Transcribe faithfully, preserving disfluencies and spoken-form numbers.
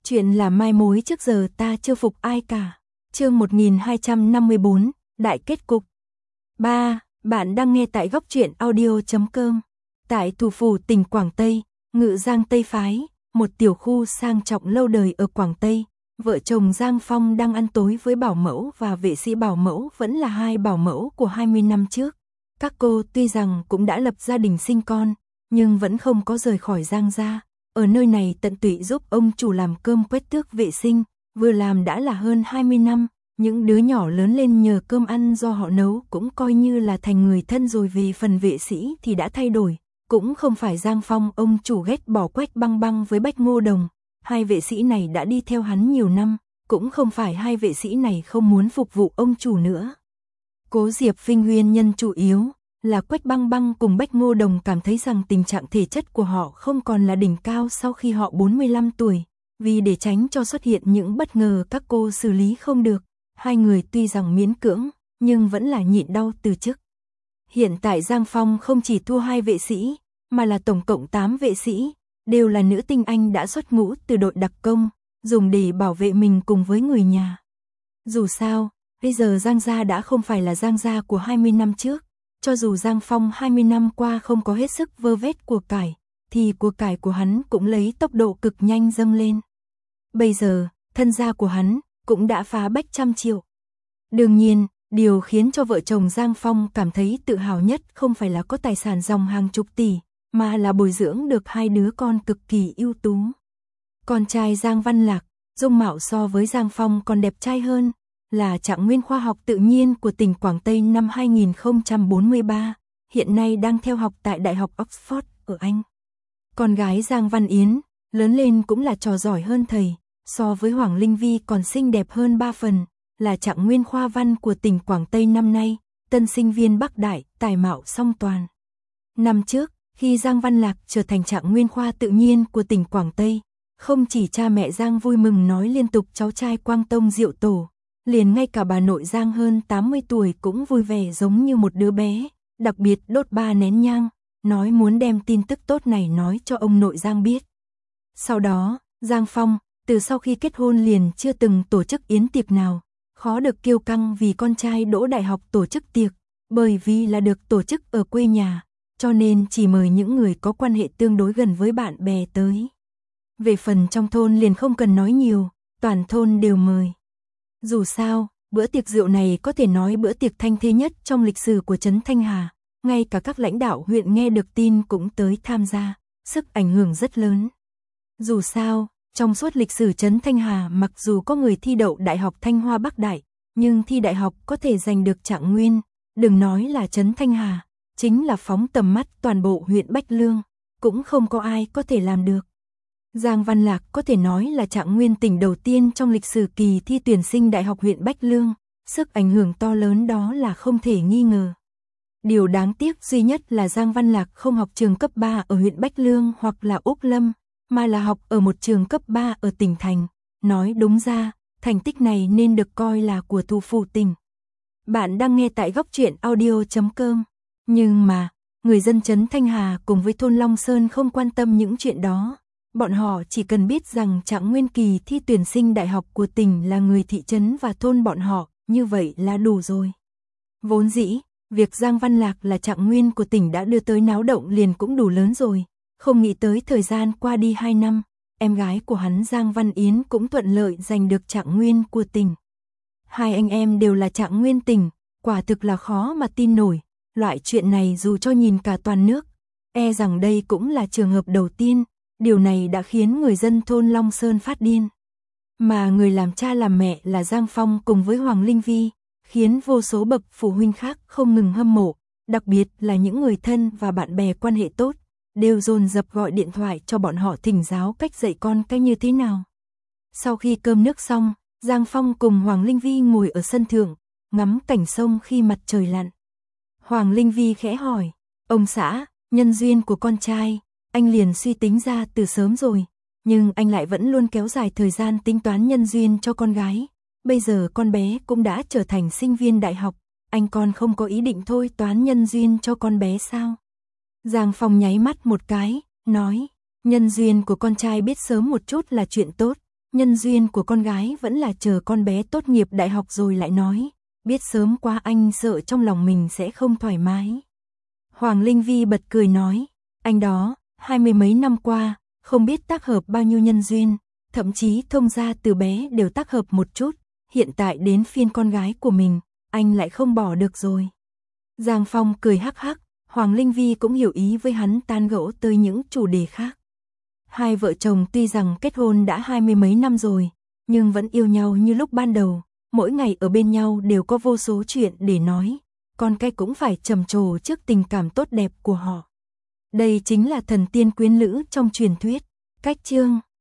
Chuyện là mai mối trước giờ ta chưa phục ai cả. Chương một nghìn hai trăm năm mươi bốn, Đại kết cục. ba. Bạn đang nghe tại góc truyện audio chấm com. Tại thủ phủ tỉnh Quảng Tây, Ngự Giang Tây Phái, một tiểu khu sang trọng lâu đời ở Quảng Tây, vợ chồng Giang Phong đang ăn tối với bảo mẫu và vệ sĩ bảo mẫu vẫn là hai bảo mẫu của hai mươi năm trước. Các cô tuy rằng cũng đã lập gia đình sinh con, nhưng vẫn không có rời khỏi Giang gia. Ở nơi này tận tụy giúp ông chủ làm cơm quét tước vệ sinh, vừa làm đã là hơn hai mươi năm, những đứa nhỏ lớn lên nhờ cơm ăn do họ nấu cũng coi như là thành người thân rồi. Về phần vệ sĩ thì đã thay đổi, cũng không phải Giang Phong ông chủ ghét bỏ Quách Băng Băng với Bách Ngô Đồng, hai vệ sĩ này đã đi theo hắn nhiều năm, cũng không phải hai vệ sĩ này không muốn phục vụ ông chủ nữa. Cố Diệp Vinh nguyên nhân chủ yếu là Quách Băng Băng cùng Bách Ngô Đồng cảm thấy rằng tình trạng thể chất của họ không còn là đỉnh cao sau khi họ bốn mươi lăm tuổi, vì để tránh cho xuất hiện những bất ngờ các cô xử lý không được, hai người tuy rằng miễn cưỡng, nhưng vẫn là nhịn đau từ chức. Hiện tại Giang Phong không chỉ thua hai vệ sĩ, mà là tổng cộng tám vệ sĩ, đều là nữ tinh anh đã xuất ngũ từ đội đặc công, dùng để bảo vệ mình cùng với người nhà. Dù sao, bây giờ Giang gia đã không phải là Giang gia của hai mươi năm trước. Cho dù Giang Phong hai mươi năm qua không có hết sức vơ vét của cải, thì của cải của hắn cũng lấy tốc độ cực nhanh dâng lên. Bây giờ, thân gia của hắn cũng đã phá bách trăm triệu. Đương nhiên, điều khiến cho vợ chồng Giang Phong cảm thấy tự hào nhất không phải là có tài sản dòng hàng chục tỷ, mà là bồi dưỡng được hai đứa con cực kỳ ưu tú. Con trai Giang Văn Lạc, dung mạo so với Giang Phong còn đẹp trai hơn, là trạng nguyên khoa học tự nhiên của tỉnh Quảng Tây năm hai nghìn không trăm bốn mươi ba, hiện nay đang theo học tại Đại học Oxford ở Anh. Con gái Giang Văn Yến, lớn lên cũng là trò giỏi hơn thầy, so với Hoàng Linh Vi còn xinh đẹp hơn ba phần, là trạng nguyên khoa văn của tỉnh Quảng Tây năm nay, tân sinh viên Bắc Đại, tài mạo song toàn. Năm trước, khi Giang Văn Lạc trở thành trạng nguyên khoa tự nhiên của tỉnh Quảng Tây, không chỉ cha mẹ Giang vui mừng nói liên tục cháu trai quang tông diệu tổ, liền ngay cả bà nội Giang hơn tám mươi tuổi cũng vui vẻ giống như một đứa bé, đặc biệt đốt ba nén nhang, nói muốn đem tin tức tốt này nói cho ông nội Giang biết. Sau đó, Giang Phong, từ sau khi kết hôn liền chưa từng tổ chức yến tiệc nào, khó được kiêu căng vì con trai đỗ đại học tổ chức tiệc, bởi vì là được tổ chức ở quê nhà, cho nên chỉ mời những người có quan hệ tương đối gần với bạn bè tới. Về phần trong thôn liền không cần nói nhiều, toàn thôn đều mời. Dù sao, bữa tiệc rượu này có thể nói bữa tiệc thanh thế nhất trong lịch sử của trấn Thanh Hà, ngay cả các lãnh đạo huyện nghe được tin cũng tới tham gia, sức ảnh hưởng rất lớn. Dù sao, trong suốt lịch sử trấn Thanh Hà mặc dù có người thi đậu Đại học Thanh Hoa Bắc Đại, nhưng thi đại học có thể giành được trạng nguyên, đừng nói là trấn Thanh Hà, chính là phóng tầm mắt toàn bộ huyện Bách Lương, cũng không có ai có thể làm được. Giang Văn Lạc có thể nói là trạng nguyên tỉnh đầu tiên trong lịch sử kỳ thi tuyển sinh đại học huyện Bách Lương, sức ảnh hưởng to lớn đó là không thể nghi ngờ. Điều đáng tiếc duy nhất là Giang Văn Lạc không học trường cấp ba ở huyện Bách Lương hoặc là Úc Lâm, mà là học ở một trường cấp ba ở tỉnh thành. Nói đúng ra, thành tích này nên được coi là của thủ phủ tỉnh. Bạn đang nghe tại góc truyện audio chấm com. Nhưng mà, người dân trấn Thanh Hà cùng với thôn Long Sơn không quan tâm những chuyện đó. Bọn họ chỉ cần biết rằng trạng nguyên kỳ thi tuyển sinh đại học của tỉnh là người thị trấn và thôn bọn họ, như vậy là đủ rồi. Vốn dĩ, việc Giang Văn Lạc là trạng nguyên của tỉnh đã đưa tới náo động liền cũng đủ lớn rồi. Không nghĩ tới thời gian qua đi hai năm, em gái của hắn Giang Văn Yến cũng thuận lợi giành được trạng nguyên của tỉnh. Hai anh em đều là trạng nguyên tỉnh, quả thực là khó mà tin nổi. Loại chuyện này dù cho nhìn cả toàn nước, e rằng đây cũng là trường hợp đầu tiên. Điều này đã khiến người dân thôn Long Sơn phát điên. Mà người làm cha làm mẹ là Giang Phong cùng với Hoàng Linh Vi, khiến vô số bậc phụ huynh khác không ngừng hâm mộ, đặc biệt là những người thân và bạn bè quan hệ tốt, đều dồn dập gọi điện thoại cho bọn họ thỉnh giáo cách dạy con cách như thế nào. Sau khi cơm nước xong, Giang Phong cùng Hoàng Linh Vi ngồi ở sân thượng, ngắm cảnh sông khi mặt trời lặn. Hoàng Linh Vi khẽ hỏi, ông xã, nhân duyên của con trai, anh liền suy tính ra từ sớm rồi, nhưng anh lại vẫn luôn kéo dài thời gian tính toán nhân duyên cho con gái. Bây giờ con bé cũng đã trở thành sinh viên đại học, anh còn không có ý định thôi toán nhân duyên cho con bé sao? Giang Phong nháy mắt một cái, nói, nhân duyên của con trai biết sớm một chút là chuyện tốt, nhân duyên của con gái vẫn là chờ con bé tốt nghiệp đại học rồi lại nói, biết sớm quá anh sợ trong lòng mình sẽ không thoải mái. Hoàng Linh Vi bật cười nói, anh đó, hai mươi mấy năm qua, không biết tác hợp bao nhiêu nhân duyên, thậm chí thông gia từ bé đều tác hợp một chút, hiện tại đến phiên con gái của mình, anh lại không bỏ được rồi. Giang Phong cười hắc hắc, Hoàng Linh Vi cũng hiểu ý với hắn tán gẫu tới những chủ đề khác. Hai vợ chồng tuy rằng kết hôn đã hai mươi mấy năm rồi, nhưng vẫn yêu nhau như lúc ban đầu, mỗi ngày ở bên nhau đều có vô số chuyện để nói, con cái cũng phải trầm trồ trước tình cảm tốt đẹp của họ. Đây chính là thần tiên quyến lữ trong truyền thuyết. Cách chương